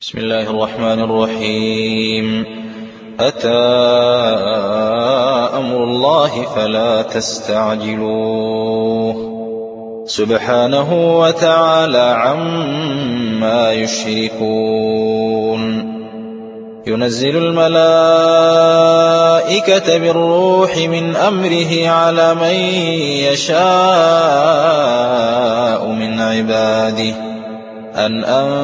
بسم الله الرحمن الرحيم. أتى أمر الله فلا تستعجلوه سبحانه وتعالى عما يشركون. ينزل الملائكة بالروح من أمره على من يشاء من عباده أن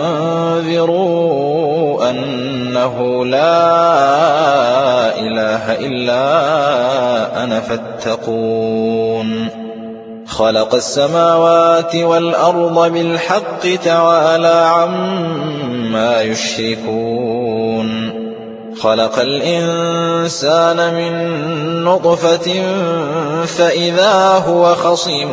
أنذروا أنه لا إله إلا أنا فاتقون. خلق السماوات والأرض بالحق تعالى عما يشركون. خلق الإنسان من نطفة فإذا هو خصيم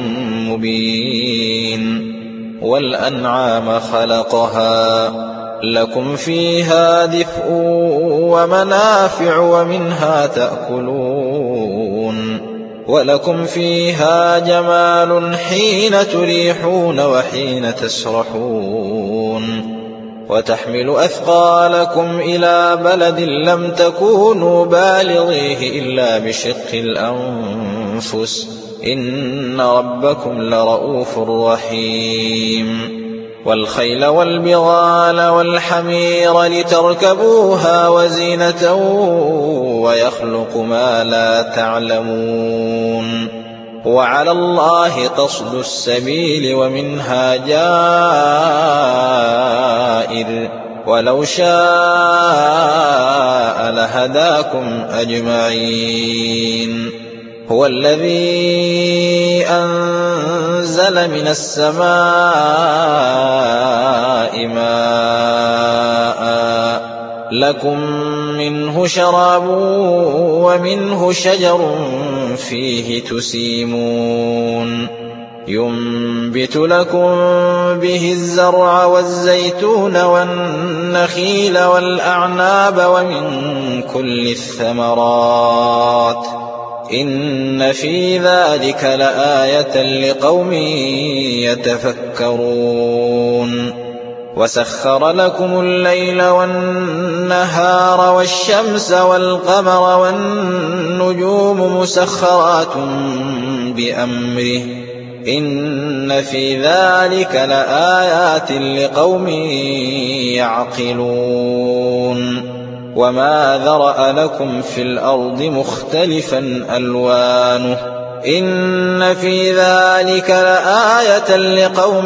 مبين. والأنعام خلقها لكم فيها دفء ومنافع ومنها تأكلون ولكم فيها جمال حين تريحون وحين تسرحون. وتحمل أثقالكم إلى بلد لم تكونوا بالغيه إلا بشق الأنفس إن ربكم لرؤوف رحيم. والخيل والبغال والحمير لتركبوها وزينة ويخلق ما لا تعلمون. وعلى الله قصد السبيل ومنها جائر ولو شاء لهداكم أجمعين. هو الذي أنزل من السماء ماء لكم منه شراب ومنه شجر فيه تسيمون. ينبت لكم به الزرع والزيتون والنخيل والأعناب ومن كل الثمرات إن في ذلك لآية لقوم يتفكرون. وسخر لكم الليل والنهار والشمس والقمر والنجوم مسخرات بأمره إن في ذلك لآيات لقوم يعقلون. وما ذرأ لكم في الأرض مختلفا ألوانه إن في ذلك لآية لقوم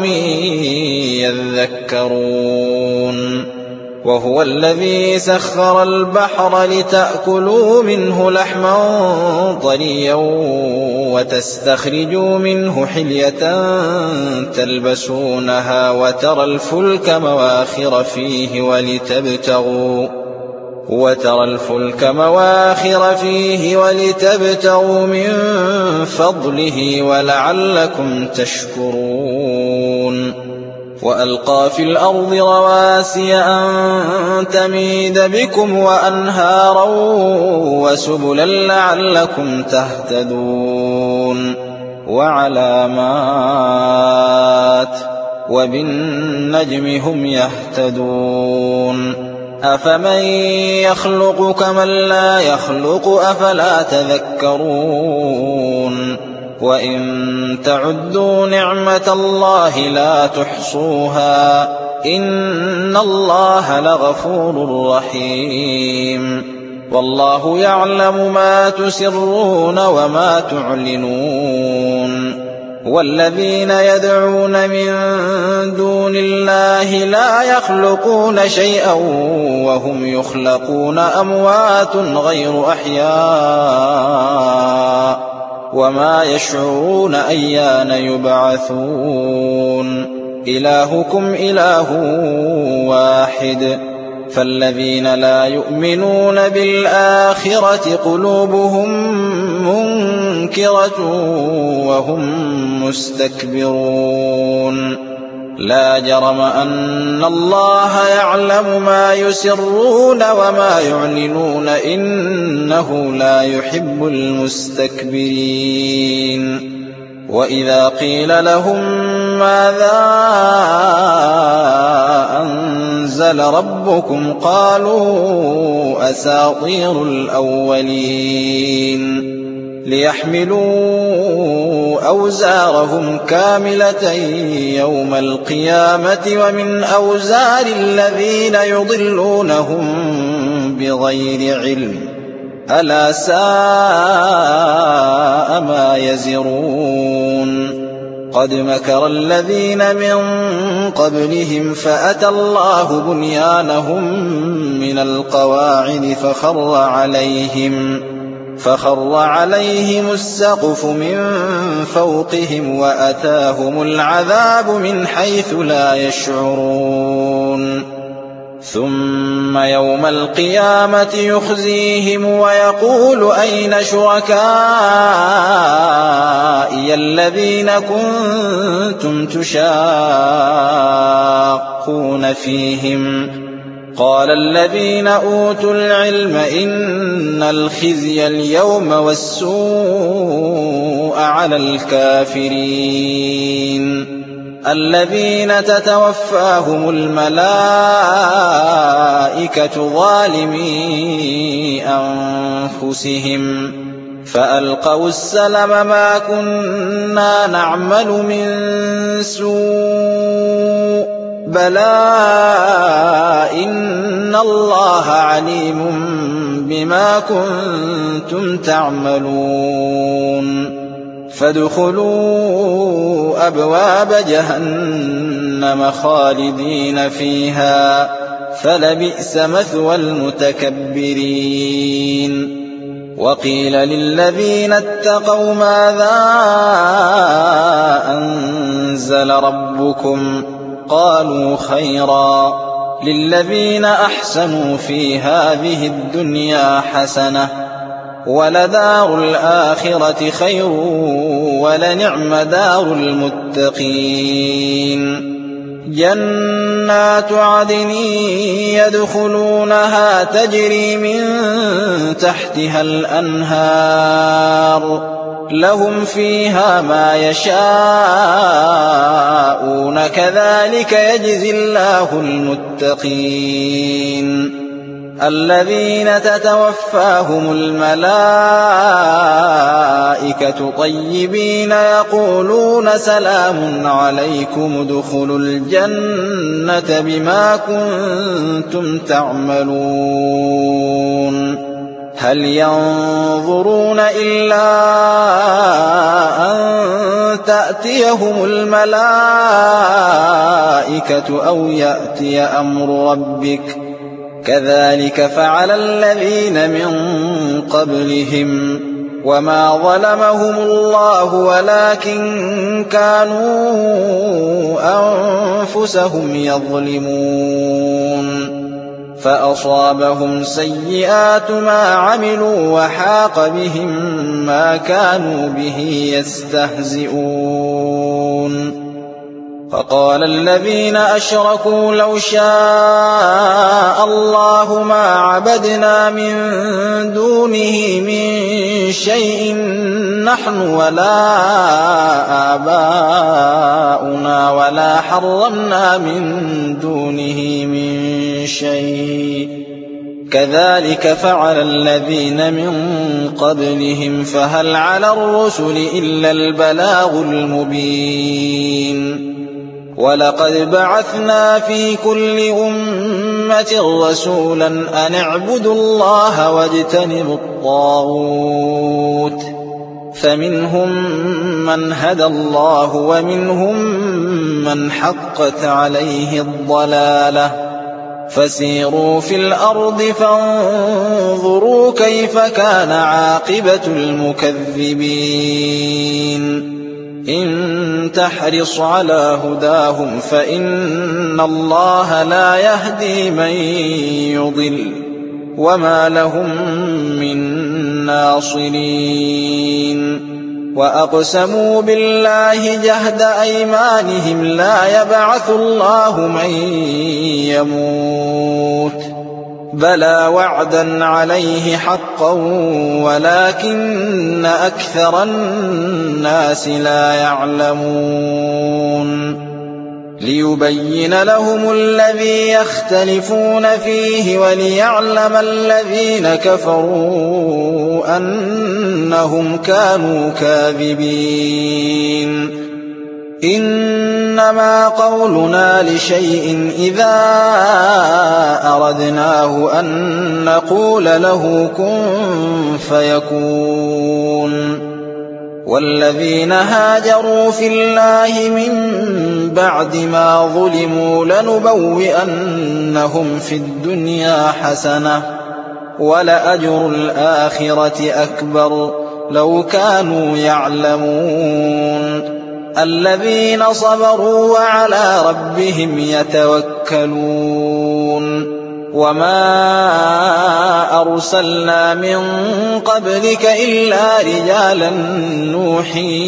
يذكرون. وهو الذي سخر البحر لتأكلوا منه لحما طريا وتستخرجوا منه حلية تلبسونها وترى الفلك مواخر فيه ولتبتغوا من فضله ولعلكم تشكرون. وألقى في الأرض رواسي أن تميد بكم وأنهارا وسبلا لعلكم تهتدون. وعلامات وبالنجم هم يهتدون. أفمن يخلق كمن لا يخلق أفلا تذكرون. وإن تعدوا نعمة الله لا تحصوها إن الله لغفور رحيم. والله يعلم ما تسرون وما تعلنون. والذين يدعون من دون الله لا يخلقون شيئا وهم يخلقون أموات غير أحياء وما يشعرون أيان يبعثون. إلهكم إله واحد فالذين لا يؤمنون بالآخرة قلوبهم منكرة وهم مستكبرون. لا جرم أن الله يعلم ما يسرون وما يعلنون إنه لا يحب المستكبرين. وإذا قيل لهم ماذا أنزل أنزل ربكم قالوا أساطير الأولين ليحملوا أوزارهم كاملة يوم القيامة ومن أوزار الذين يضلونهم بغير علم ألا ساء ما يزرون قد مكر الذين من قبلهم فأتى الله بنيانهم من القواعد فخر عليهم السقف من فوقهم وأتاهم العذاب من حيث لا يشعرون ثم يوم القيامة يخزيهم ويقول أين شركائي الذين كنتم تشاقون فيهم قال الذين أوتوا العلم إن الخزي اليوم والسوء على الكافرين الذين تتوفاهم الملائكة ظالمي أنفسهم فألقوا السلم ما كنا نعمل من سوء بلى إن الله عليم بما كنتم تعملون فادخلوا أبواب جهنم خالدين فيها فلبئس مثوى المتكبرين وقيل للذين اتقوا ماذا أنزل ربكم قالوا خيرا للذين أحسنوا في هذه الدنيا حسنة ولدار الآخرة خير ولنعم دار المتقين جنات عدن يدخلونها تجري من تحتها الأنهار لهم فيها ما يشاءون كذلك يجزي الله المتقين الذين تتوفاهم الملائكة طيبين يقولون سلام عليكم ادخلوا الجنة بما كنتم تعملون هل ينظرون إلا أن تأتيهم الملائكة أو يأتي أمر ربك كذلك فعل الذين من قبلهم وما ظلمهم الله ولكن كانوا أنفسهم يظلمون فأصابهم سيئات ما عملوا وحاق بهم ما كانوا به يستهزئون فقال الذين أشركوا لو شاء الله ما عبدنا من دونه من شيء نحن ولا آباؤنا ولا حرمنا من دونه من شيء كذلك فعل الذين من قبلهم فهل على الرسل إلا البلاغ المبين ولقد بعثنا في كل أمة رسولا أن اعبدوا الله واجتنبوا الطاغوت فمنهم من هدى الله ومنهم من حقت عليه الضلالة فسيروا في الأرض فانظروا كيف كان عاقبة المكذبين إن تحرص على هداهم فإن الله لا يهدي من يضل وما لهم من ناصرين وأقسموا بالله جهد أيمانهم لا يبعث الله من يموت بلى وعدا عليه حقا ولكن أكثر الناس لا يعلمون ليبين لهم الذي يختلفون فيه وليعلم الذين كفروا أنهم كانوا كاذبين إنما قولنا لشيء إذا أردناه أن نقول له كن فيكون والذين هاجروا في الله من بعد ما ظلموا لنبوئنهم في الدنيا حسنة ولأجر الآخرة أكبر لو كانوا يعلمون الذين صبروا وعلى ربهم يتوكلون وما أرسلنا من قبلك إلا رجالا نوحي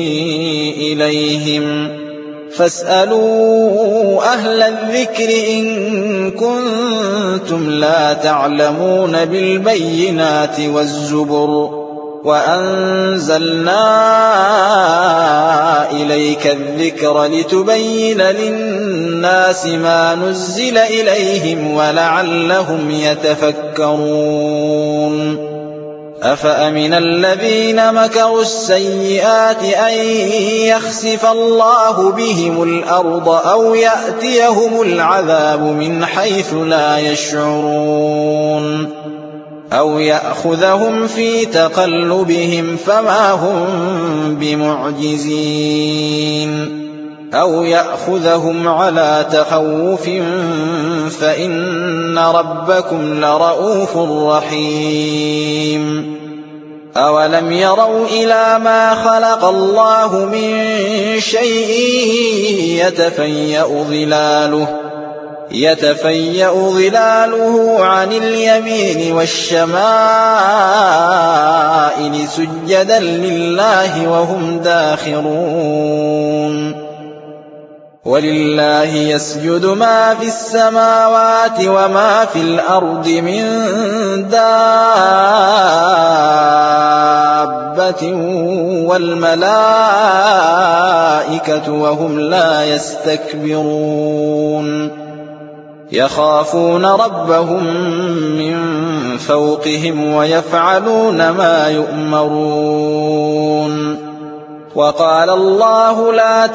إليهم فاسألوا أهل الذكر إن كنتم لا تعلمون بالبينات والزبر وأنزلنا إليك الذكر لتبين للناس ما نزل إليهم ولعلهم يتفكرون أفأمن الذين مكروا السيئات أن يخسف الله بهم الأرض أو يأتيهم العذاب من حيث لا يشعرون أو يأخذهم في تقلبهم فما هم بمعجزين أو يأخذهم على تخوف فإن ربكم لرؤوف رحيم أولم يروا إلى ما خلق الله من شيء يتفيأ ظلاله عن اليمين والشمائل سجدا لله وهم داخرون ولله يسجد ما في السماوات وما في الأرض من دابة والملائكة وهم لا يستكبرون يخافون ربهم من فوقهم ويفعلون ما يؤمرون وقال الله لا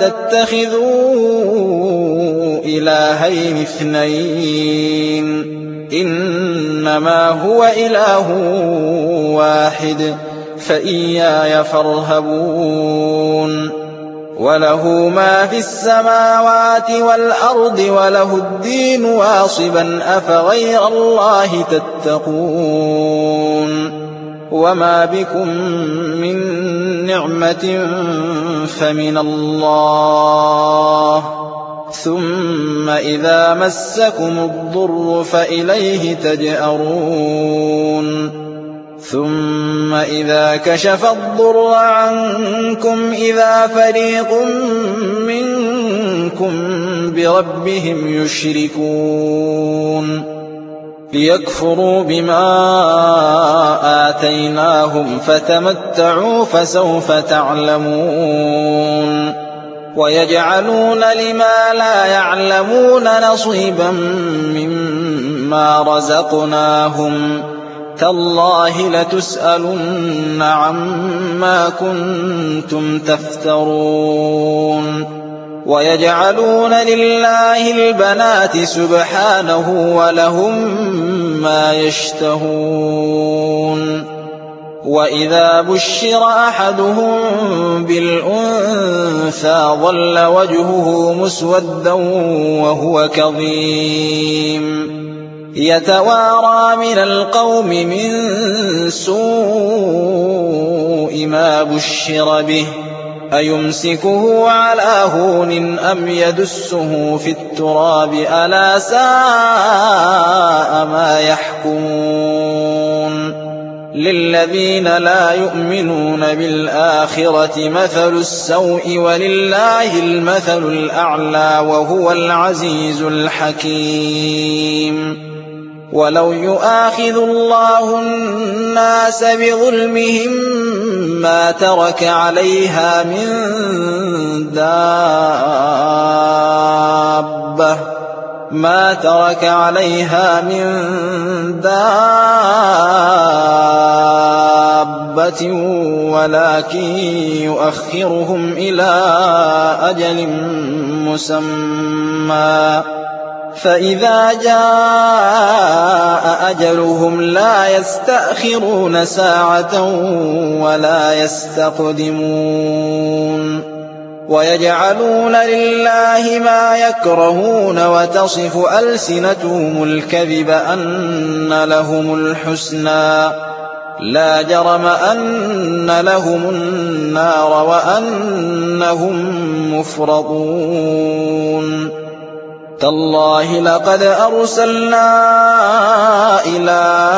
تتخذوا إلهين اثنين إنما هو إله واحد فإياي فارهبون وله ما في السماوات والأرض وله الدين واصبا أفغير الله تتقون وما بكم من نعمة فمن الله ثم إذا مسكم الضر فإليه تجأرون ثم إذا كشف الضر عنكم إذا فريق منكم بربهم يشركون ليكفروا بما آتيناهم فتمتعوا فسوف تعلمون ويجعلون لما لا يعلمون نصيبا مما رزقناهم تالله لتسألن عما كنتم تفترون ويجعلون لله البنات سبحانه ولهم ما يشتهون وإذا بشر أحدهم بالأنثى ظل وجهه مسودا وهو كظيم يتوارى من القوم من سوء ما بشر به أيمسكه على هون أم يدسه في التراب ألا ساء ما يحكمون للذين لا يؤمنون بالآخرة مثل السوء ولله المثل الأعلى وهو العزيز الحكيم ولو يؤاخذ الله الناس بظلمهم ما ترك عليها من دابة ولكن يؤخرهم إلى أجل مسمى فإذا جاء أجلهم لا يستأخرون ساعة ولا يستقدمون ويجعلون لله ما يكرهون وتصف ألسنتهم الكذب أن لهم الحسنى لا جرم أن لهم النار وأنهم مفرطون تالله لقد أرسلنا إلى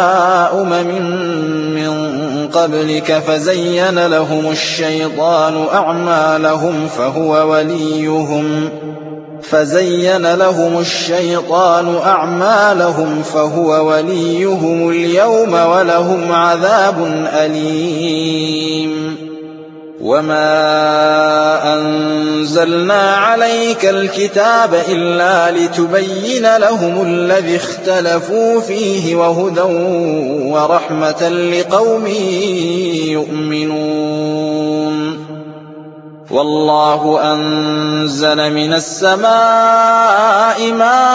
من قبلك فزين لهم الشيطان أعمالهم فهو وليهم اليوم ولهم عذاب أليم وما أنزلنا عليك الكتاب إلا لتبين لهم الذي اختلفوا فيه وهدى ورحمة لقوم يؤمنون والله أنزل من السماء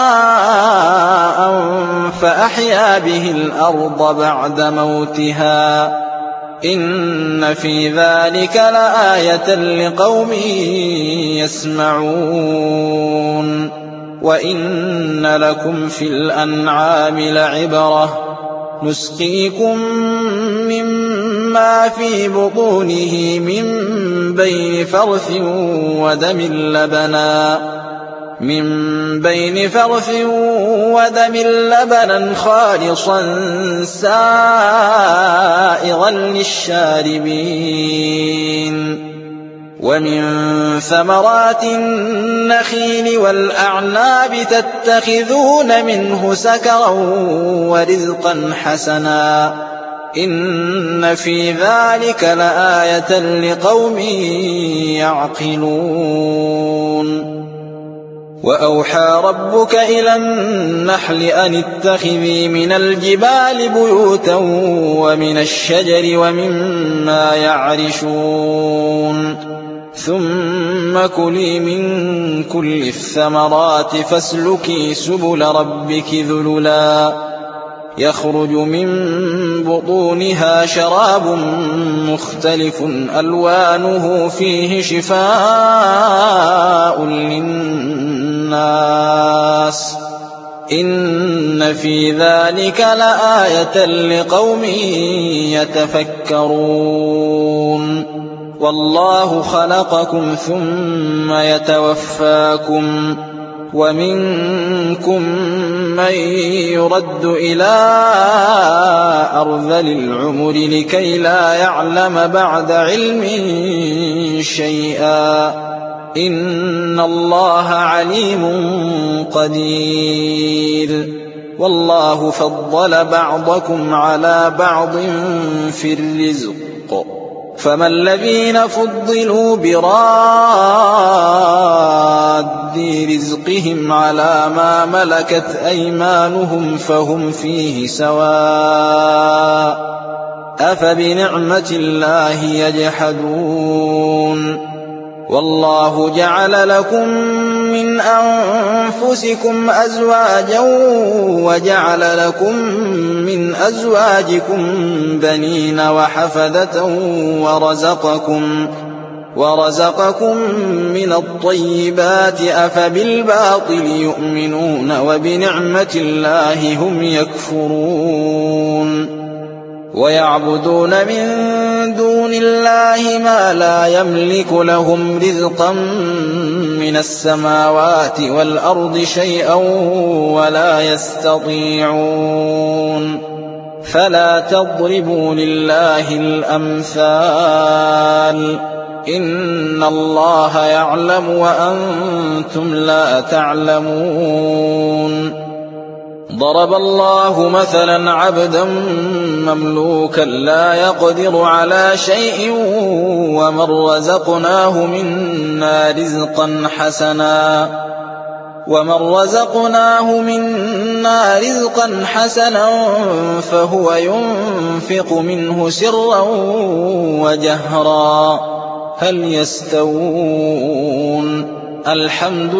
ماء فأحيا به الأرض بعد موتها إن في ذلك لآية لقوم يسمعون وإن لكم في الأنعام لعبرة نسقيكم مما في بطونه من بين فرث ودم لبنا خالصا سائغا للشاربين ومن ثمرات النخيل والأعناب تتخذون منه سكرا ورزقا حسنا إن في ذلك لآية لقوم يعقلون وأوحى ربك إلى النحل أن اتخذي من الجبال بيوتا ومن الشجر ومما يعرشون ثم كلي من كل الثمرات فاسلكي سبل ربك ذللا يخرج من بطونها شراب مختلف ألوانه فيه شفاء للناس إن في ذلك لآية لقوم يتفكرون والله خلقكم ثم يتوفاكم ومنكم من يرد إلى أرذل العمر لكي لا يعلم بعد علم شيئا إن الله عليم قدير والله فضل بعضكم على بعض في الرزق فما الذين فضلوا براد رزقهم على ما ملكت أيمانهم فهم فيه سواء أفبنعمة الله يجحدون والله جعل لكم من أنفسكم أزواجا وجعل لكم من أزواجكم بنين وحفدة ورزقكم من الطيبات أفبالباطل يؤمنون وبنعمة الله هم يكفرون ويعبدون من دون الله ما لا يملك لهم رزقا من السماوات والأرض شيئا ولا يستطيعون فلا تضربوا لله الأمثال إن الله يعلم وأنتم لا تعلمون ضرب الله مثلا عبدا مملوكا لا يقدر على شيء ومن رزقناه منا رزقا حسنا فهو ينفق منه سرا وجهرا هل يستوون الحمد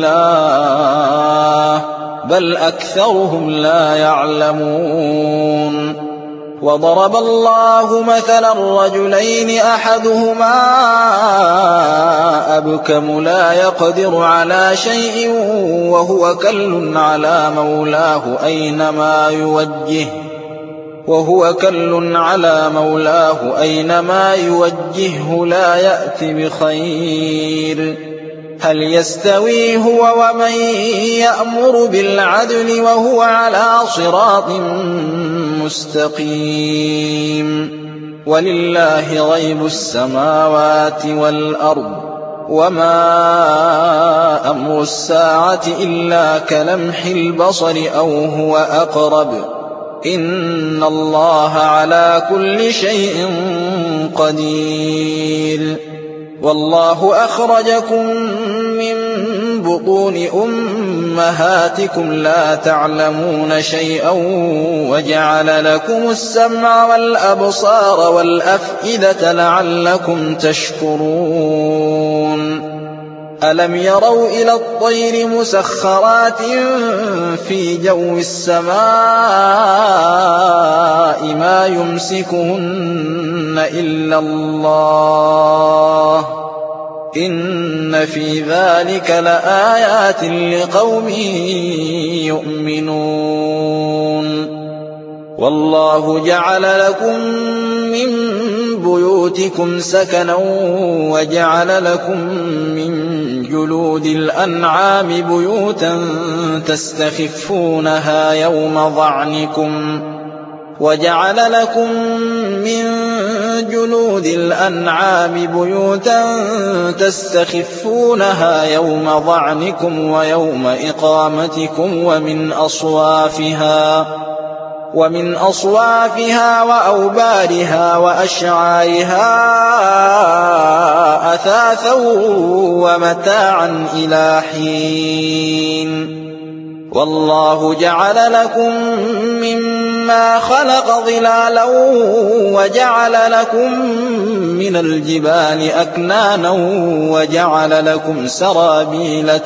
لله بل أكثرهم لا يعلمون وضرب الله مثلا رجلين أحدهما أبكم لا يقدر على شيء وهو كل على مولاه أينما يوجهه لا يأتي بخير هل يستوي هو ومن يأمر بالعدل وهو على صراط مستقيم ولله غيب السماوات والأرض وما أمر الساعة إلا كلمح البصر أو هو أقرب إن الله على كل شيء قدير والله أخرجكم من بطون أمهاتكم لا تعلمون شيئا وجعل لكم السمع والأبصار والأفئدة لعلكم تشكرون ألم يروا إلى الطير مسخرات في جو السماء ما يمسكهن إلا الله إن في ذلك لآيات لقوم يؤمنون والله جعل لكم من بيوتكم سكنا وجعل لكم من جلود الأنعام بيوتا تستخفونها يوم ظعنكم ويوم إقامتكم ومن أصوافها وأوبارها وأشعارها أثاثا ومتاعا إلى حين والله جعل لكم مما خلق ظلالا وجعل لكم من الجبال أكنانا وجعل لكم سرابيل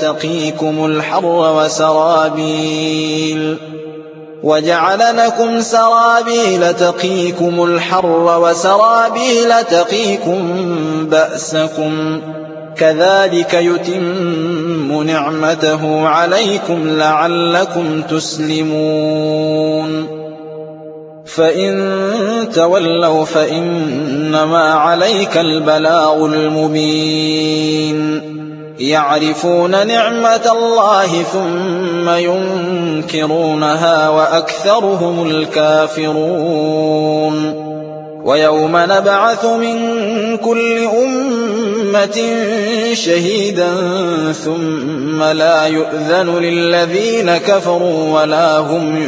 تقيكم الحر وسرابيل تقيكم بأسكم كذلك يتم نعمته عليكم لعلكم تسلمون فإن تولوا فإنما عليك البلاغ المبين يعرفون نعمة الله ثم ينكرونها وأكثرهم الكافرون ويوم نبعث من كل أمة شهيدا ثم لا يؤذن للذين كفروا ولا هم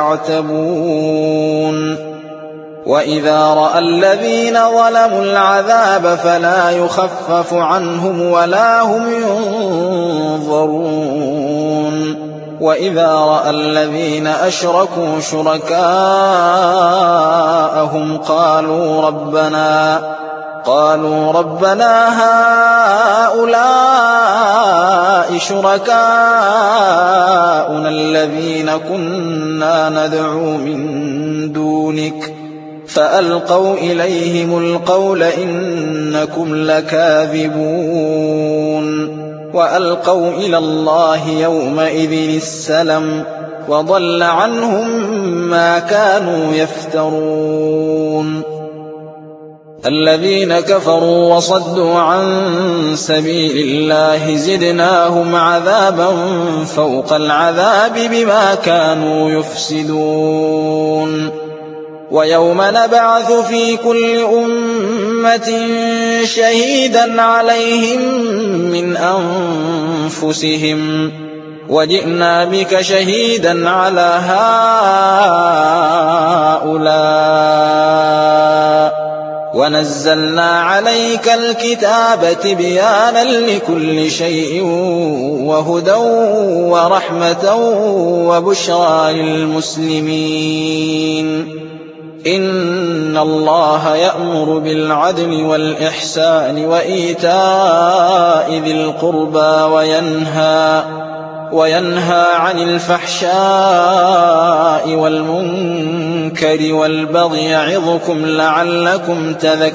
يستعتبون وإذا رأى الذين ظلموا العذاب فلا يخفف عنهم ولا هم ينظرون وإذا رأى الذين أشركوا شركاءهم قالوا ربنا هؤلاء شركاؤنا الذين كنا ندعو من دونك فألقوا إليهم القول إنكم لكاذبون وألقوا إلى الله يومئذ السلم وضل عنهم ما كانوا يفترون الذين كفروا وصدوا عن سبيل الله زدناهم عذابا فوق العذاب بما كانوا يفسدون ويوم نبعث في كل أمة شهيدا عليهم من أنفسهم وجئنا بك شهيدا على هؤلاء ونزلنا عليك الكتاب تبيانا لكل شيء وهدى ورحمة وبشرى للمسلمين إن الله يأمر بالعدل والإحسان وإيتاء ذي القربى وينهى عن الفحشاء والمنكر والبغي يعظكم لعلكم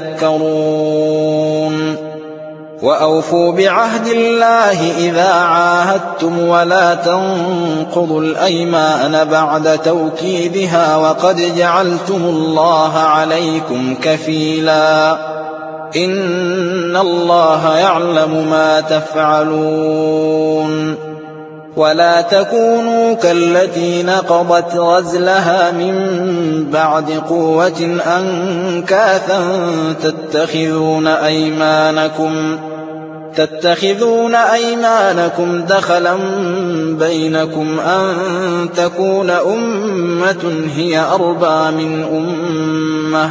تذكرون وأوفوا بعهد الله إذا عاهدتم ولا تنقضوا الأيمان بعد توكيدها وقد جعلتم الله عليكم كفيلا إن الله يعلم ما تفعلون ولا تكونوا كالتي نقضت غزلها من بعد قوة أنكاثا تتخذون أيمانكم دخلا بينكم أن تكون أمة هي أربى من أمة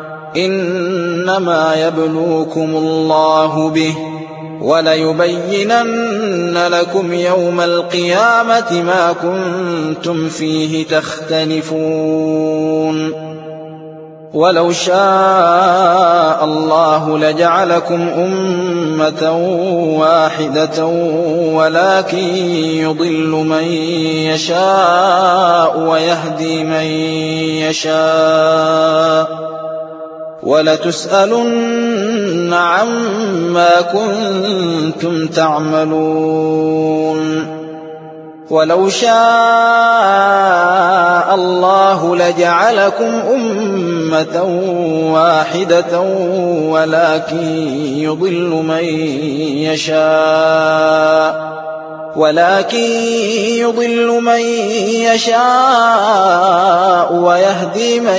إنما يبلوكم الله به وليبينن لكم يوم القيامة ما كنتم فيه تختلفون ولو شاء الله لجعلكم أمة واحدة ولكن يضل من يشاء ويهدي من يشاء ولتسألن عما كنتم تعملون ولو شاء الله لجعلكم أمة واحدة ولكن يضل من يشاء ويهدي من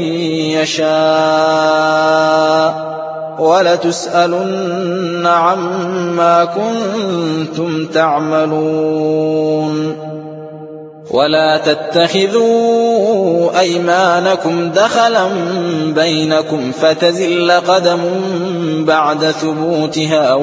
يشاء ولتسألن عما كنتم تعملون ولا تتخذوا أيمانكم دخلا بينكم فتزل قدم بعد ثبوتها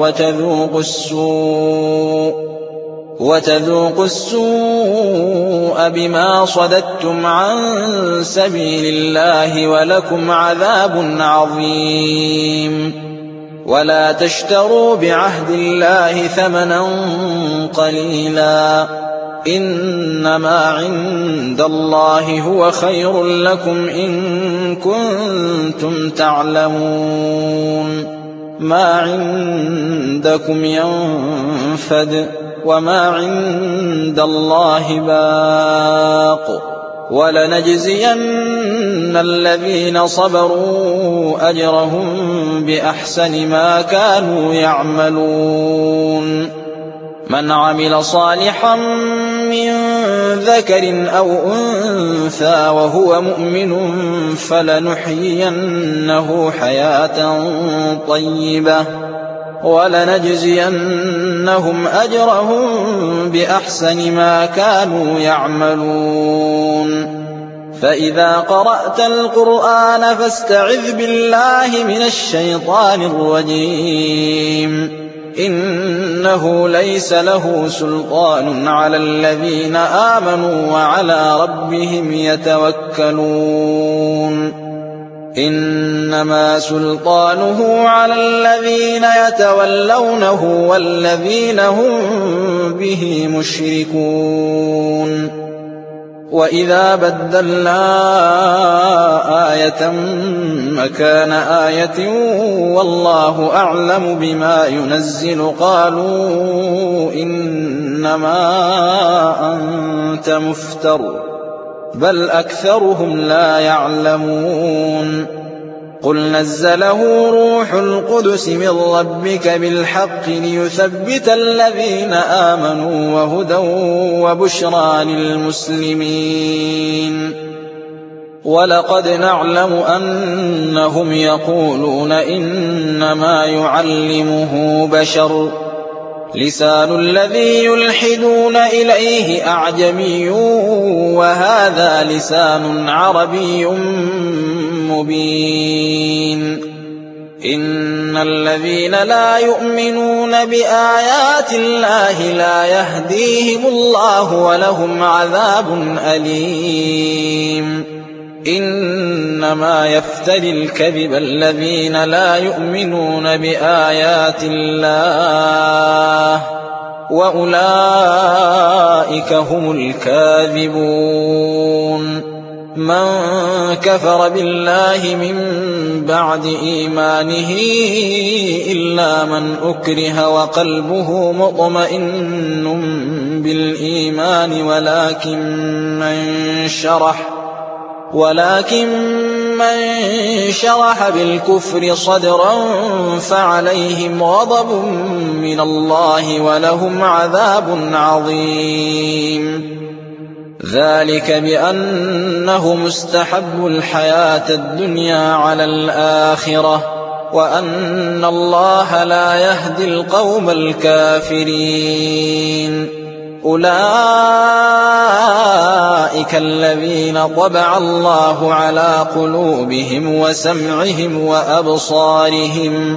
وتذوقوا السوء بما صددتم عن سبيل الله ولكم عذاب عظيم ولا تشتروا بعهد الله ثمنا قليلا إنما عند الله هو خير لكم إن كنتم تعلمون ما عندكم ينفد وما عند الله باق ولنجزين الذين صبروا أجرهم بأحسن ما كانوا يعملون من عمل صالحا من ذكر أو أنثى وهو مؤمن فلنحيينه حياة طيبة ولنجزينهم أجرهم بأحسن ما كانوا يعملون فإذا قرأت القرآن فاستعذ بالله من الشيطان الرجيم إنه ليس له سلطان على الذين آمنوا وعلى ربهم يتوكلون إنما سلطانه على الذين يتولونه والذين هم به مشركون وإذا بدلنا آية مكان آية والله أعلم بما ينزل قالوا إنما أنت مفتر بل أكثرهم لا يعلمون قل نزله روح القدس من ربك بالحق ليثبت الذين آمنوا وهدى وبشرى للمسلمين ولقد نعلم أنهم يقولون إنما يعلمه بشر لسان الذي يلحدون إليه أعجمي وهذا لسان عربي مبين إن الذين لا يؤمنون بآيات الله لا يهديهم الله ولهم عذاب أليم إنما يفتري الكذب الذين لا يؤمنون بآيات الله وأولئك هم الكاذبون من كفر بالله من بعد إيمانه إلا من أكره وقلبه مطمئن بالإيمان ولكن من شرح بالكفر صدرا فعليهم غضب من الله ولهم عذاب عظيم ذلك بأنهم استحبوا الحياة الدنيا على الآخرة وأن الله لا يهدي القوم الكافرين أولئك الذين طبع الله على قلوبهم وسمعهم وأبصارهم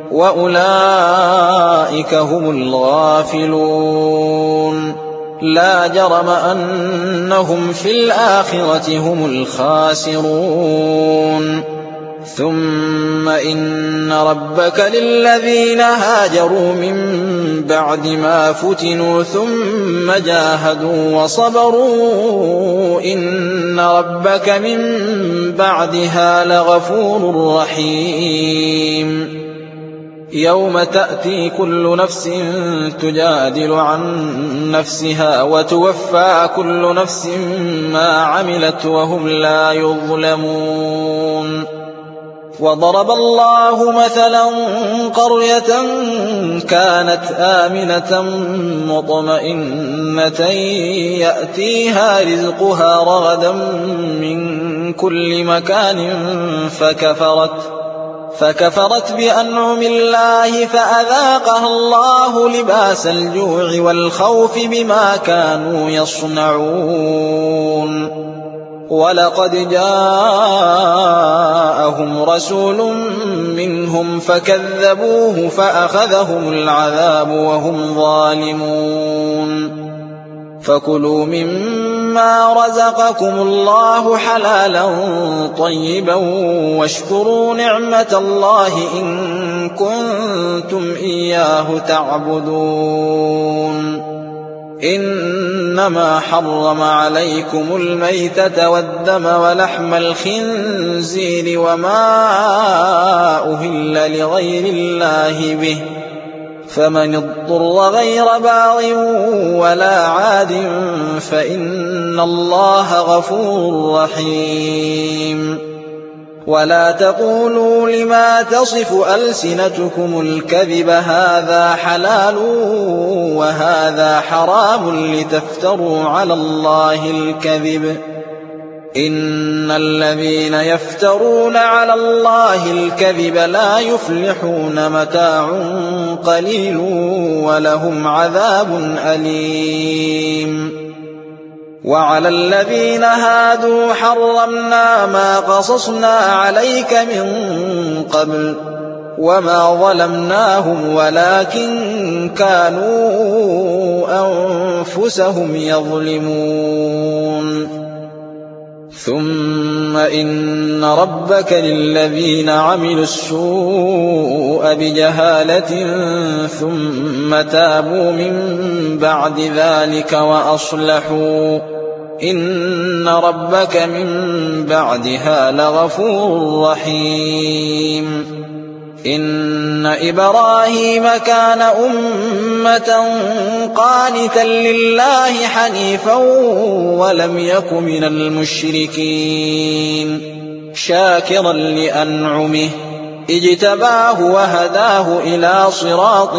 وأولئك هم الغافلون لا جرم أنهم في الآخرة هم الخاسرون ثم إن ربك للذين هاجروا من بعد ما فتنوا ثم جاهدوا وصبروا إن ربك من بعدها لغفور رحيم يوم تأتي كل نفس تجادل عن نفسها وتوفى كل نفس ما عملت وهم لا يظلمون وضرب الله مثلا قرية كانت آمنة مطمئنة يأتيها رزقها رغدا من كل مكان فكفرت بأنعم الله فأذاقها الله لباس الجوع والخوف بما كانوا يصنعون ولقد جاءهم رسول منهم فكذبوه فأخذهم العذاب وهم ظالمون فكلوا مما رزقكم الله حلالا طيبا واشكروا نعمة الله إن كنتم إياه تعبدون إنما حرم عليكم الميتة والدم ولحم الخنزير وما أهل لغير الله به فمن اضطر غير باغ ولا عاد فإن الله غفور رحيم ولا تقولوا لما تصف ألسنتكم الكذب هذا حلال وهذا حرام لتفتروا على الله الكذب إن الذين يفترون على الله الكذب لا يفلحون متاع قليل ولهم عذاب أليم وعلى الذين هادوا حرمنا ما قصصنا عليك من قبل وما ظلمناهم ولكن كانوا أنفسهم يظلمون ثم إن ربك للذين عملوا السوء بجهالة ثم تابوا من بعد ذلك وأصلحوا إن ربك من بعدها لغفور رحيم إن إبراهيم كان أمة قانتا لله حنيفا ولم يك من المشركين شاكرا لأنعمه اجتباه وهداه إلى صراط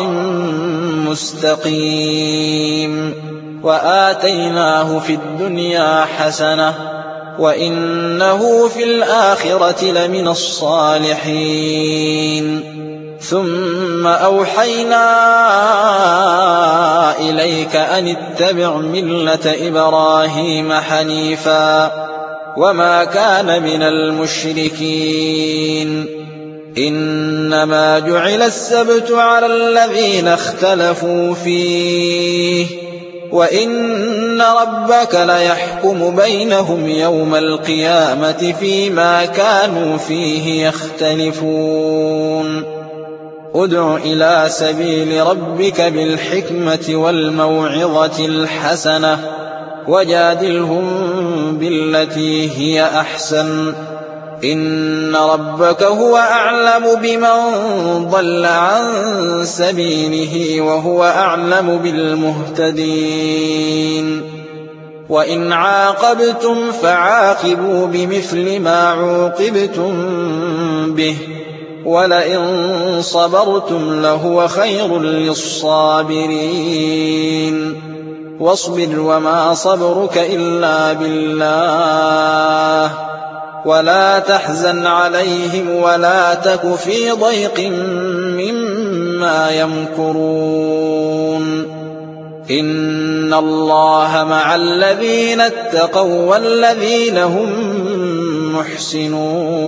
مستقيم وآتيناه في الدنيا حسنة وإنه في الآخرة لمن الصالحين ثم أوحينا إليك أن اتبع ملة إبراهيم حنيفا وما كان من المشركين إنما جعل السبت على الذين اختلفوا فيه وإن ربك ليحكم بينهم يوم القيامة فيما كانوا فيه يختلفون ادع إلى سبيل ربك بالحكمة والموعظة الحسنة وجادلهم بالتي هي أحسن إن ربك هو أعلم بمن ضل عن سبيله وهو أعلم بالمهتدين وإن عاقبتم فعاقبوا بمثل ما عوقبتم به ولئن صبرتم لهو خير للصابرين واصبر وما صبرك إلا بالله ولا تحزن عليهم ولا تك في ضيق مما يمكرون إن الله مع الذين اتقوا والذين هم محسنون